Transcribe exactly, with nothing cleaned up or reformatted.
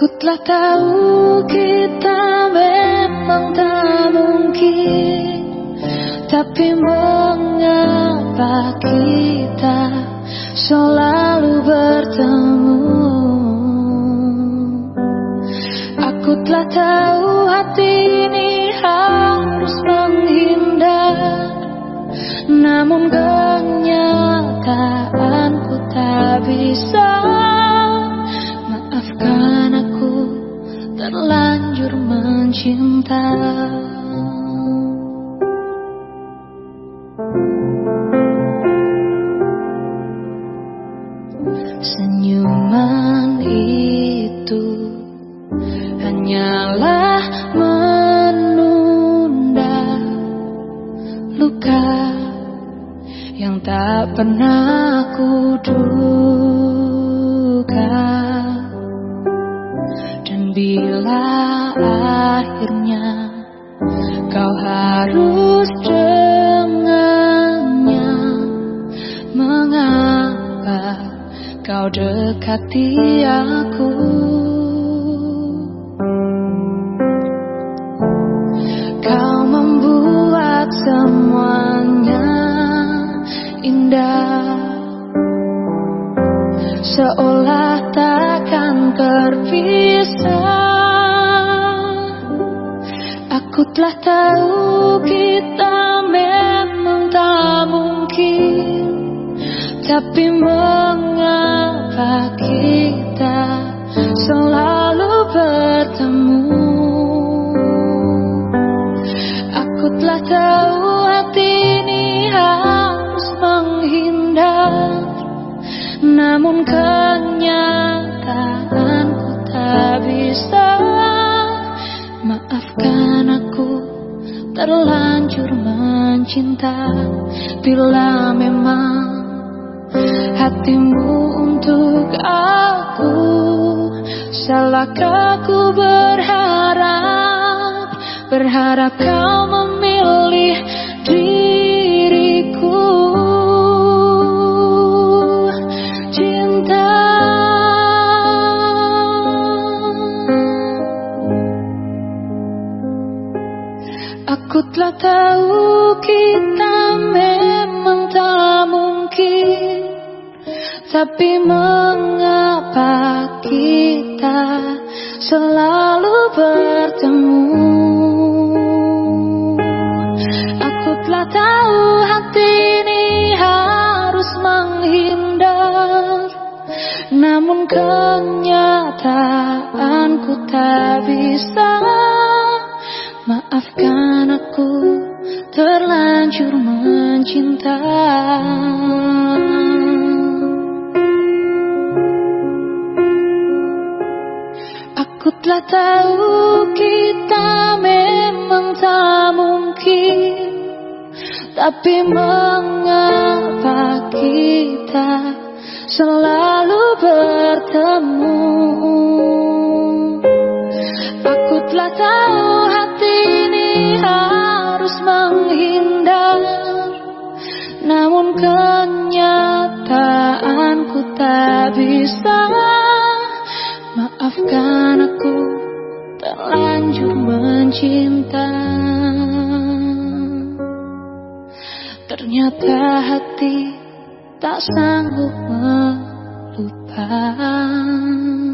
Aku telah tahu kita memang tak mungkin, tapi mengapa kita selalu bertemu? Aku telah tahu hati ini harus menghindar, namun kenyataanku tak bisa. Maafkan aku terlanjur mencinta. Senyuman itu hanyalah menunda luka yang tak pernah ku duga. Dan bila akhirnya kau harus dengannya, mengapa kau dekati aku? Kau membuat semuanya indah, seolah takkan terpisah. Aku telah tahu kita memang tak mungkin, tapi mengapa kita selalu bertemu? Aku telah tahu hati ini harus menghindar, namun kenyataanku tak bisa. Maafkan aku terlanjur mencinta. Bila memang hatimu untuk aku, salahkah ku berharap, berharap kau memilih diriku? Cinta, aku telah tahu kita memang tak mungkin, tapi mengapa kita selalu bertemu? Aku telah tahu hati ini harus menghindar, namun kenyataanku tak bisa. Maafkan aku terlanjur mencinta. Aku telah tahu kita memang tak mungkin, tapi mengapa kita selalu bertemu? Aku telah tahu hati ini harus menghindar, namun kenyataanku tak bisa. Maafkan aku terlanjur mencinta. Ternyata hati tak sanggup melupakan.